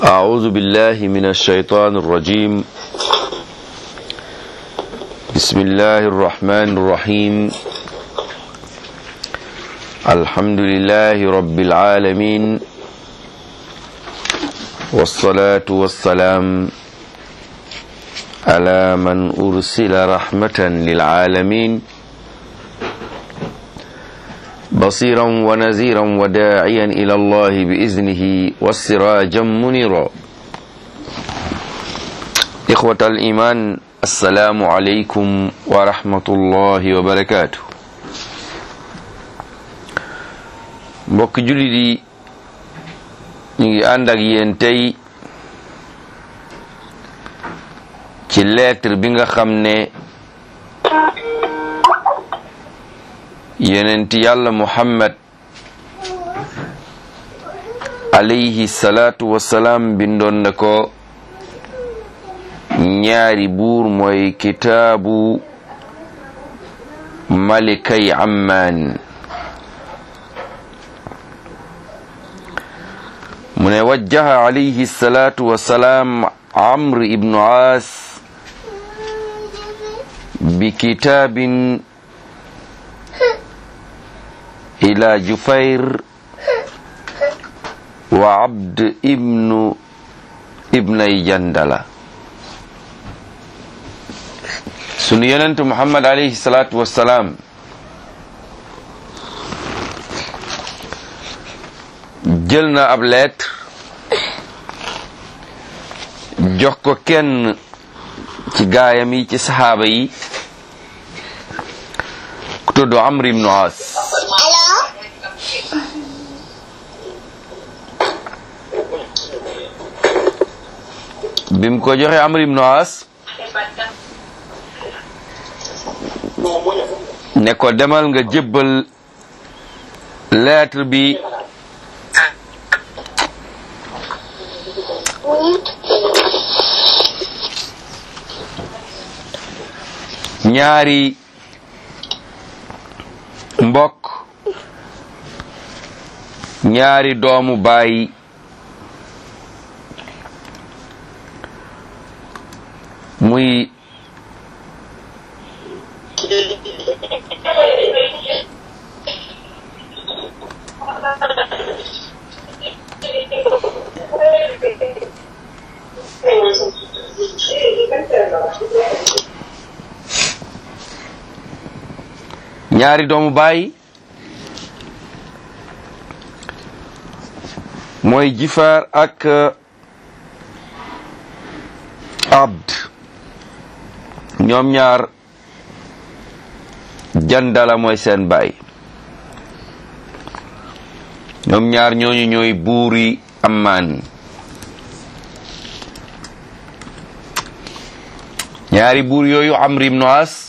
أعوذ بالله من الشيطان الرجيم. بسم الله الرحمن الرحيم. الحمد لله رب العالمين، والصلاة والسلام على من أرسل رحمة للعالمين، بصيرا ونذيرا وداعيا إلى الله بإذنه وسراجا منيرا. إخوة الإيمان، السلام عليكم ورحمة الله وبركاته. mbokk jullit yi ñu ngi ànd ak yéen tey ci lettre bi nga xam ne yonent yàlla Muhammad alayhi salaatu wassalaam bindoon na ko ñaari buur, mooy kitaabu malikay Amman. mu ne wajjaha alayhi salaatu wassalaam Amr ibnu Aas bi kitaabin ila Jufayr wa Abd ibnay Jandala. sunu yonent Muhammad alayhi salaatu wassalaam jël na ab lettre jox ko kenn ci gaayam yi ci saxaaba yi ku tudd Amr ibn Aas. bim ko joxe Amr ibn Aas ne ko demal nga jébbal lettre bi ñaari mbokk, ñaari doomu baay muy ñaari doomu baay mooy Jifaar ak Abd. ñoom ñaar Jandala mooy seen baay. ñoom ñaar ñooñu ñooy buuri Amman. ñaari buur yooyu Amr ibn As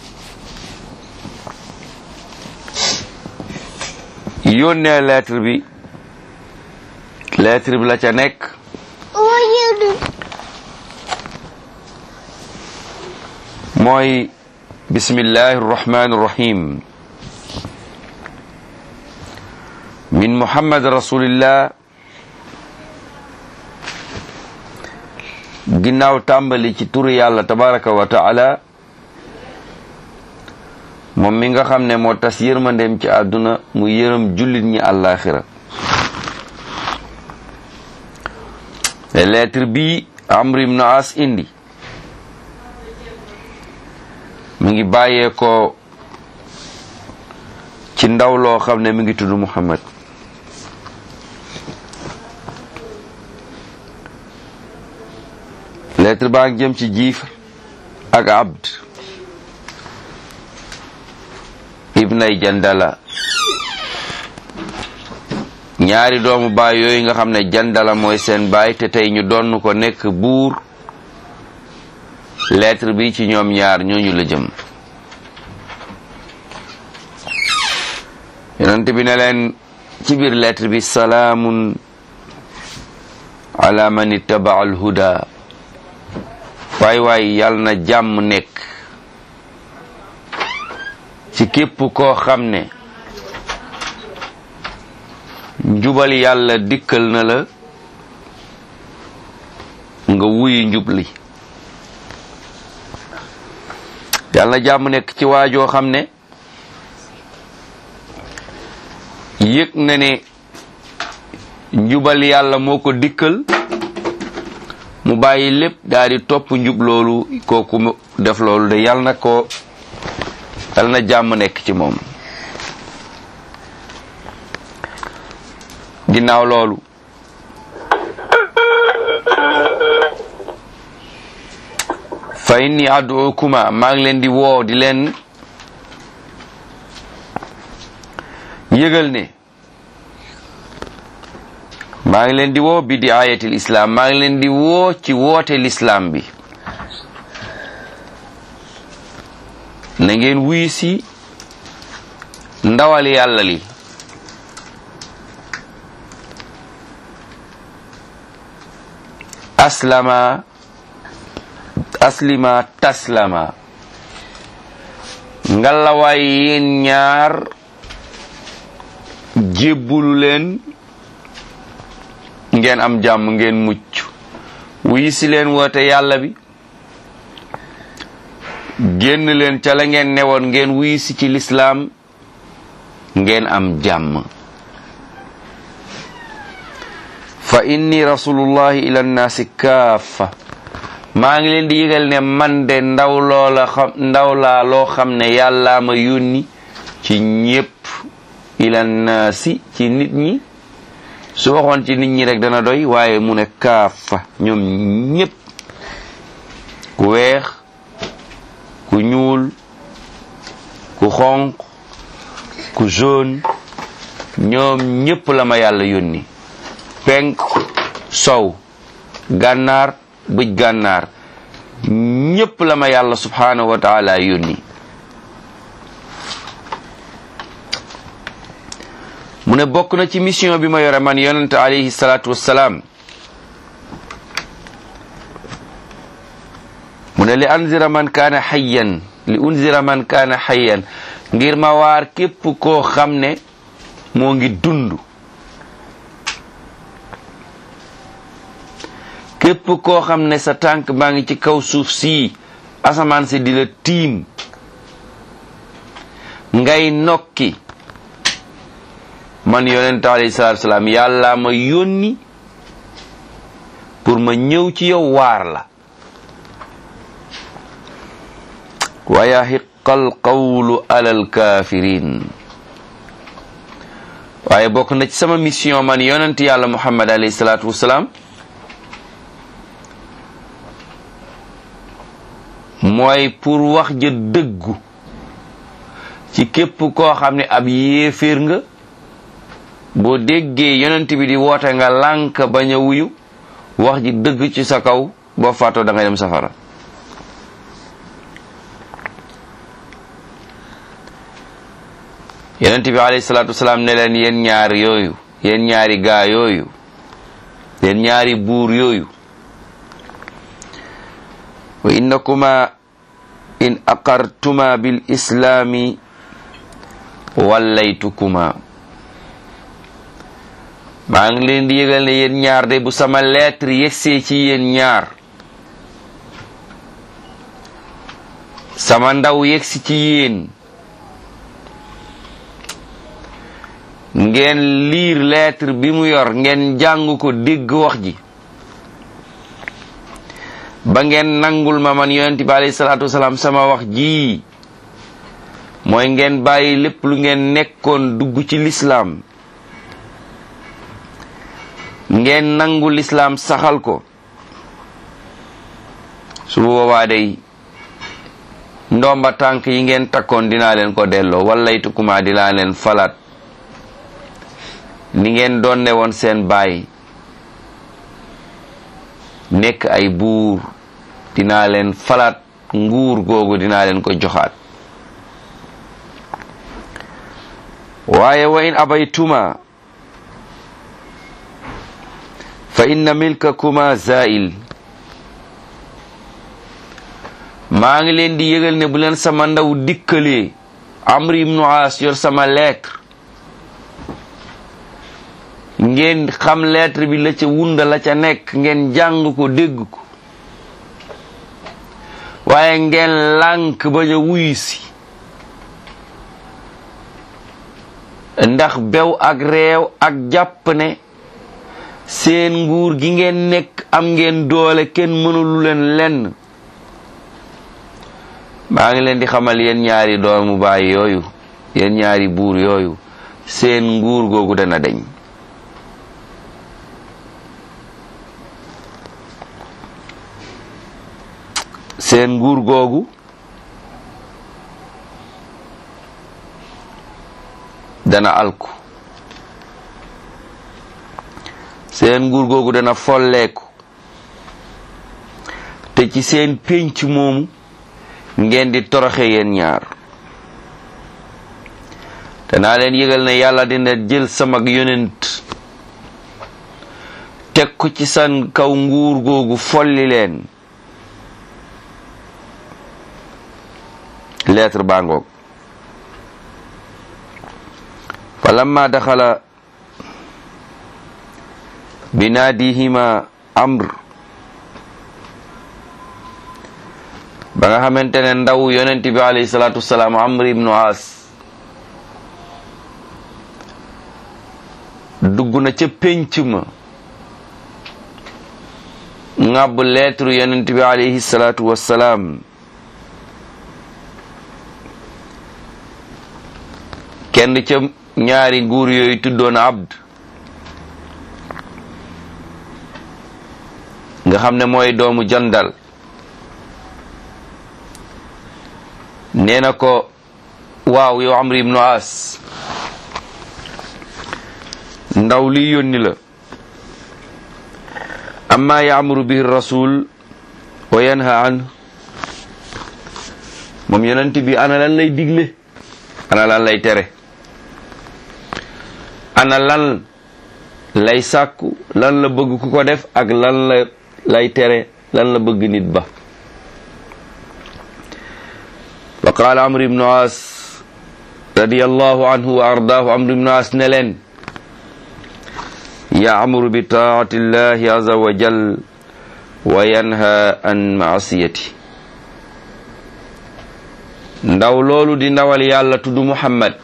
yónnee lettre bi la ca nekk mooy bismillahi rrahmani rrahim min Muhammad rasulillah. ginnaaw tàmbali ci turu yàlla tabaraka wa taala, moom mi nga xam ne moo tas yërmandeem ci àdduna mu yërëm jullit ñi àllaaxira. lettre bi Amr ibn As indi mi ngi bàyyee ko ci ndaw loo xam ne mi ngi tudd Muhammad. lettre baa ngi jëm ci Jifr ak Abd ibnay Jandala, ñaari doomu baay yooyu nga xam ne Jandala mooy seen baay te tey ñu doon ko nekk buur. lettre bi ci ñoom ñaar ñooñu la jëm. yonent bi ne leen ci biir lettre bi salaamun ala man ittaba al huda. waay yàlla na jàmm nekk ci képp koo xam ne njubal yàlla dikkal na la nga wuyi njub li. yàlla na jàmm nekk ci waajoo xam ne yëg na ne njubal yàlla moo ko dikkal mu bàyyi lépp daal di topp njub loolu. kooku def loolu de yàlla na jàmm nekk ci moom. ginnaaw loolu fa inni ad'ukuma maa ngi leen di woo di leen yëgal ne maa ngi leen di woo bi diayatil islam maa ngi leen di woo ci woote l'islam bi. na ngeen wuy si ndawal yàlla li. aslima taslama ngalawaay yéen ñaar jébbulu leen ngeen am jàmm ngeen mucc. wuy si leen woote yàlla bi génn leen ca la ngeen newoon ngeen wuy si ci lislaam ngeen am jàmm. fa inni rasulullahi ila nnaasi kaafa maa ngi leen di yëgal ne man de ndaw laa loo xam ne yàllaa ma yónni ci ñépp. ila nnaasi ci nit ñi. su waxoon ci nit ñi rek dana doy waaye mu ne kaafa ñoom ñépp. ku weex ku ñuul ku xonq ku jaune ñoom ñépp la ma yàlla yónni. penk sow gànnaar bëj gànnaar ñépp la ma yàlla subhanahu wa taala yónni. mu ne bokk na ci mission bi ma yore man yonente alayhi salaatu wassalaam mu ne li unzira man kaana hayyan ngir ma waar képp koo xam ne moo ngi dund. képp koo xam ne sa tànk baa ngi ci kaw suuf si asamaan si di la tiim ngay nokki man yonent alayhi salaatu wasalaam yàlla ma yónni pour ma ñëw ci yow waar la. wa yahiqqal qawlu alal kaafiriin waaye bokk na ci sama mission man yonent yàlla Muhammad alayhi salaatu wasalaam mooy pour wax ja dëggu ci képp koo xam ne ab yéeféer nga boo déggee yonent bi di woote nga lànk bañ a wuyu wax ji dëgg ci sa kaw boo faatoo da ngay dem safara. yonent bi alayhi salaatu wasalaam ne leen yéen ñaar yooyu yéen ñaari gaa yooyu yéen ñaari buur yooyu wa innakuma in aqartuma bil islaami wallaytukuma maa ngi leen di yëgal ne yéen ñaar de bu sama lettre yegsee ci yéen ñaar sama ndaw yegsi ci yéen ngeen liir lettre bi mu yor ngeen jàng ko dégg wax ji ba ngeen nangul ma man yonent bi alayhi salaatu wasalaam sama wax ji mooy ngeen bàyyi lépp lu ngeen nekkoon dugg ci lislaam ngeen nangu lislaam saxal ko su boobaa day ndomba tànk yi ngeen takkoon dinaa leen ko delloo wallaytukuma dinaa leen falaat ni ngeen doon ne woon seen baay nekk ay buur dinaa leen falaat nguur googu dinaa leen ko joxaat waaye wa in abaytuma fa inna milkakuma zail maa ngi leen di yëgal ne bu leen sama ndaw dikkalee Amr ibn As yor sama lettre ngeen xam lettre bi la ca wunda la ca nekk ngeen jàng ko dégg ko waaye ngeen lànk bañ a wuyu si ndax bew ak réew ak jàpp ne seen nguur gi ngeen nekk am ngeen doole kenn mënulu leen lenn. maa ngi leen di xamal yéen ñaari doomu baay yooyu yéen ñaari buur yooyu seen nguur googu dana deñ. seen nguur googu dana alku seen nguur googu dana folleeku te ci seen pénc moomu ngeen di toroxe yéen ñaar. danaa leen yëgal ne yàlla dina jël sama yonent teg ko ci san kaw nguur googu folli leen. lettre baa ngoog. falamma daxala binaadihima amr ba nga xamante ne ndaw yonent bi alayhi salaatu wasalaam amr ibnu as dugg na ca pénc ma ngàbb lettre yonent bi alayhi salaatu wasalaam kenn ca ñaari nguur yooyu tuddoon abd nga xam ne mooy doomu jandal nee na ko waaw yow amr ibnu as ndaw li yónni la amma yaamuru bihi rasul wa yanha an moom yonent bi ana lan lay digle ana lan lay tere ana lan lay sàkku lan la bëgg ku ko def ak lan la lay tere lan la bëgg nit ba. wa qaala amr ibnu as radiyallahu anhu wa ardaahu amr ibnu as ne leen ya'muru bi taa'ati llahi azza wa jal wa yanha an ma'asiyati. ndaw loolu di ndawal yàlla tudd Muhammad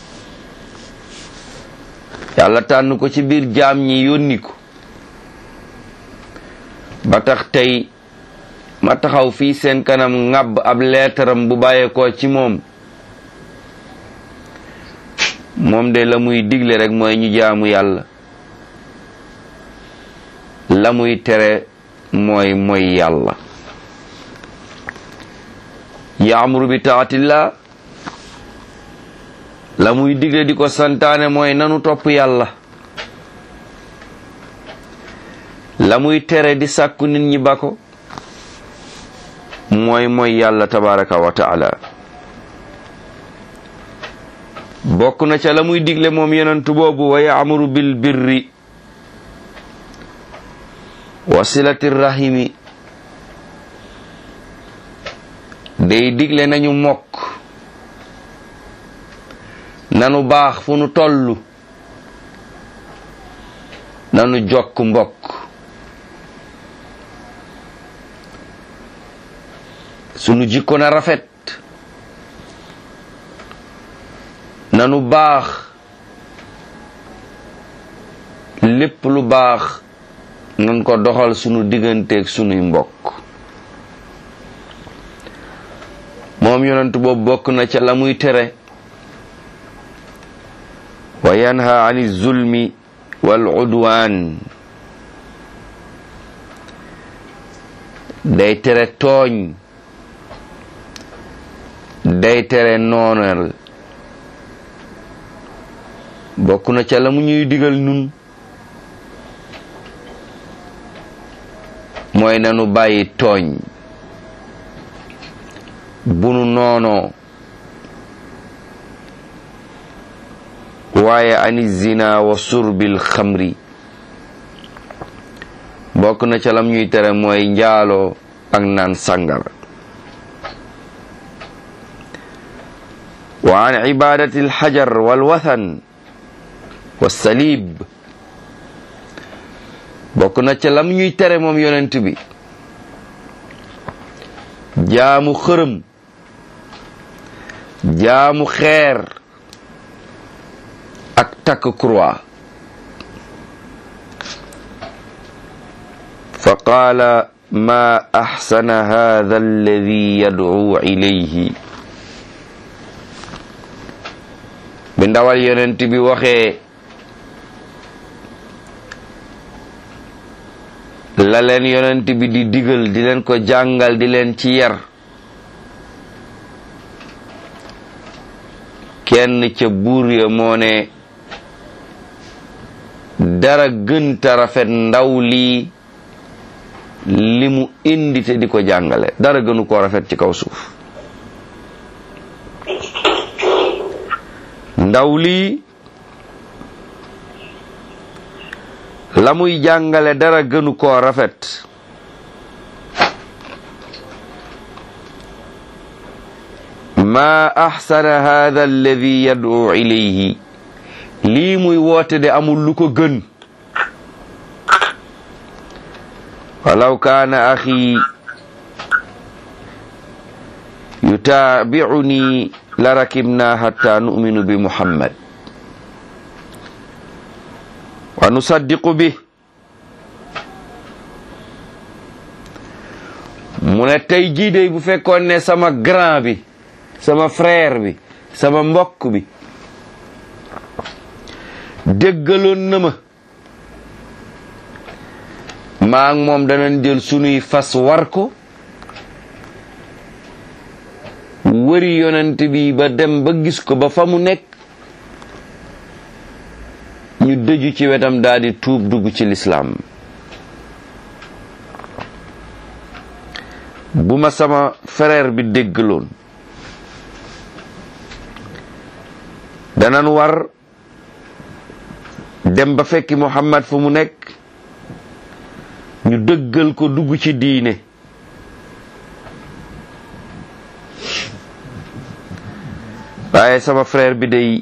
yàlla tànn ko ci biir jaam ñi yónni ko ba tax tey ma taxaw fii seen kanam ŋàbb ab leetaram bu bàyyeekoo ci moom de la muy digle rek mooy ñu jaamu yàlla la muy tere mooy yàlla. yaamuru bi taatillah la muy digle di ko santaane mooy nanu topp yàlla la muy tere di sàkku nit ñi ba ko mooy yàlla tabaraka wa taala. bokk na ca la muy digle moom yonentu boobu wa yaamuru bil birri wa silati rahimi day digle nañu mokk nanu baax fu nu tollu nanu jokk mbokk sunu jikko na rafet nanu baax lépp lu baax nan ko doxal sunu digganteeg sunuy mbokk. moom yonentu boobu bokk na ca la muy tere wa yanha ani zulmi wal udwan day tere tooñ day tere noonal bokk na ca la mu ñuy digal nun mooy nanu bàyyi tooñ bunu noonoo waaye ani zina wa surbil xamri bokk na ca lam ñuy tere mooy njaaloo ak naan sàngara wa an ibadati alxajar walwathan wassalib bokk na ca lam ñuy tere moom yonent bi jaamu xërëm jaamu xeer ak takk croix fa qaala ma axsana hada alladi yad'u ilayhi bi ndawal yonent bi waxee la leen yonent bi di digal di leen ko jàngal di leen ci yar kenn ca buur ya moo ne dara gënta rafet ndaw lii li mu indi te di ko jàngale dara gënu koo rafet ci kaw suuf ndaw lii la muy jàngale dara gënu koo rafet ma ahsana hadha alladhi yad'u ilayhi lii muy woote de amul lu ko gën walaw kaana axi yutaabi'uni la rakibna hatta nu'minu bi muhammad wa nusaddiqu bi mu ne tey jii de bu fekkoon ne sama grand bi sama frère bi sama mbokk bi déggaloon na ma maa ngi moom danañ jël sunuy fas war ko wëri yonent bi ba dem ba gis ko ba fa mu nekk ñu dëju ci wetam daldi tuub dugg ci lislaam bu ma sama frère bi déggaloon danañ war dem ba fekki Muhammad fu mu nekk ñu dëggal ko dugg ci diine waaye sama frère bi day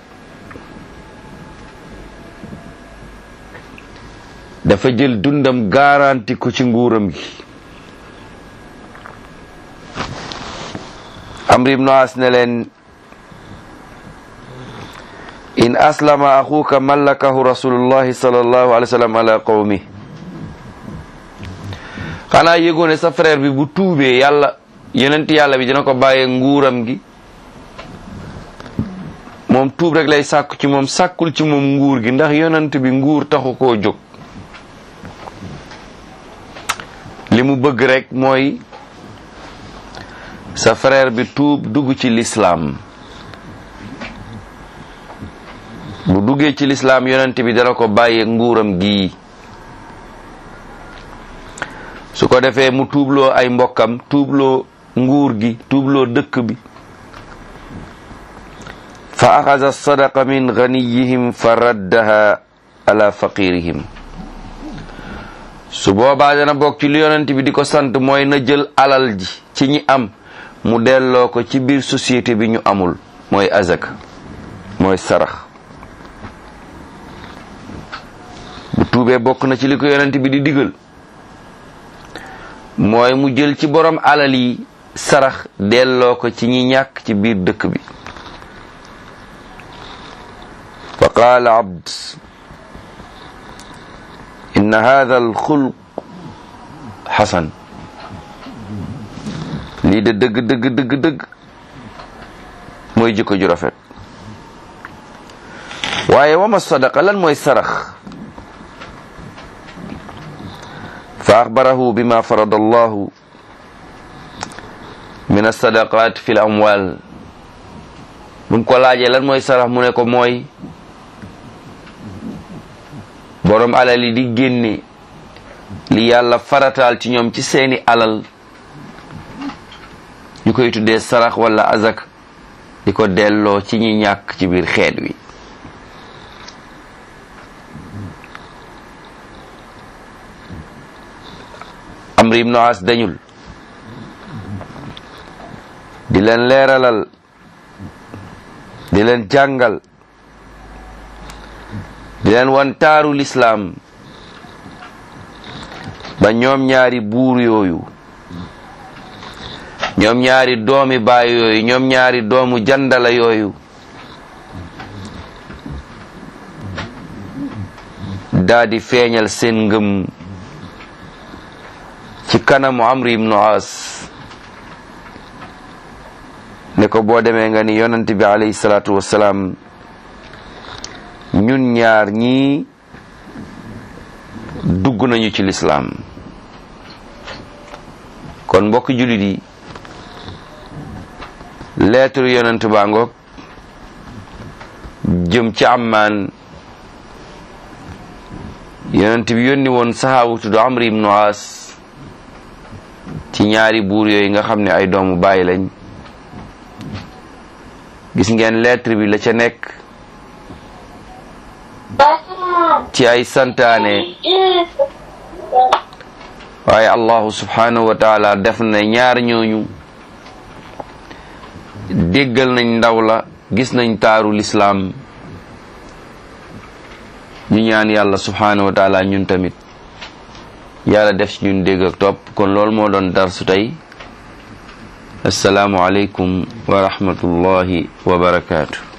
dafa jël dundam garanti ko ci nguuram gi Amr ibn As ne leen in aslama axuka mallakahu rasulullahi sallallahu alayhi wa sallam ala qawmi xanaa yëgoo ne sa frère bi bu tuubee yàlla yonent yàlla bi dina ko bàyyee nguuram gi moom tuub rek lay sàkku ci moom sàkkul ci moom nguur gi ndax yonent bi nguur taxu koo jóg li mu bëgg rek mooy sa frère bi tuub dugg ci lislaam bu duggee ci lislaam yonent bi dana ko bàyyee nguuram gi su ko defee mu tuubloo ay mbokkam tuubloo nguur gi tuubloo dëkk bi fa axada sadaqa min ganiyihim fa raddaha ala faqirihim su boobaa dana bokk ci li yonent bi di ko sant mooy na jël alal ji ci ñi am mu delloo ko ci biir société bi ñu amul mooy azak mooy sarax bu tuubee bokk na ci li ko yonent bi di digal mooy mu jël ci borom alal yi sarax delloo ko ci ñi ñàkk ci biir dëkk bi fa qaala abd inna hadha alxulq xasan lii de dëgg mooy jikko ju rafet waaye wama sadaqa lan mooy sarax fa axbarahu bima farada allahu min alsadaqat fi l amwal buñ ko laajee lan mooy sarax mu ne ko mooy borom alal yi di génne li yàlla farataal ci ñoom ci seeni alal ñu koy tuddee sarax wala azak di ko delloo ci ñi ñàkk ci biir xeet wi Amr ibn As dañul di leen leeralal di leen jàngal di leen wan taaru lislaam ba ñoom ñaari buur yooyu, ñoom ñaari doomi baay yooyu, ñoom ñaari doomu jandala yooyu daa di feeñal seen ngëm ci kanamu Amri ibnu As ne ko boo demee nga ni yonent bi alayhi salaatu wassalaam ñun ñaar ñii dugg nañu ci lislaam. kon mbokk jullit yi, lettre yonent baa ngoog jëm ci Ammaan. yonent bi yónni woon saxaabu tudd Amri ibnu As ci ñaari buur yooyu nga xam ne ay doomu baay lañ. gis ngeen lettre bi la ca nekk ci ay santaane, waaye allahu subhanahu wa taala def na ñaar ñooñu déggal nañ ndaw la, gis nañ taaru lislaam. ñu ñaan yàlla subhanahu wa taala ñun tamit yàlla def ci ñun dégg ak topp. kon loolu moo doon darsu tey. assalaamu aleykum wa rahmatullahi wa barakaatu.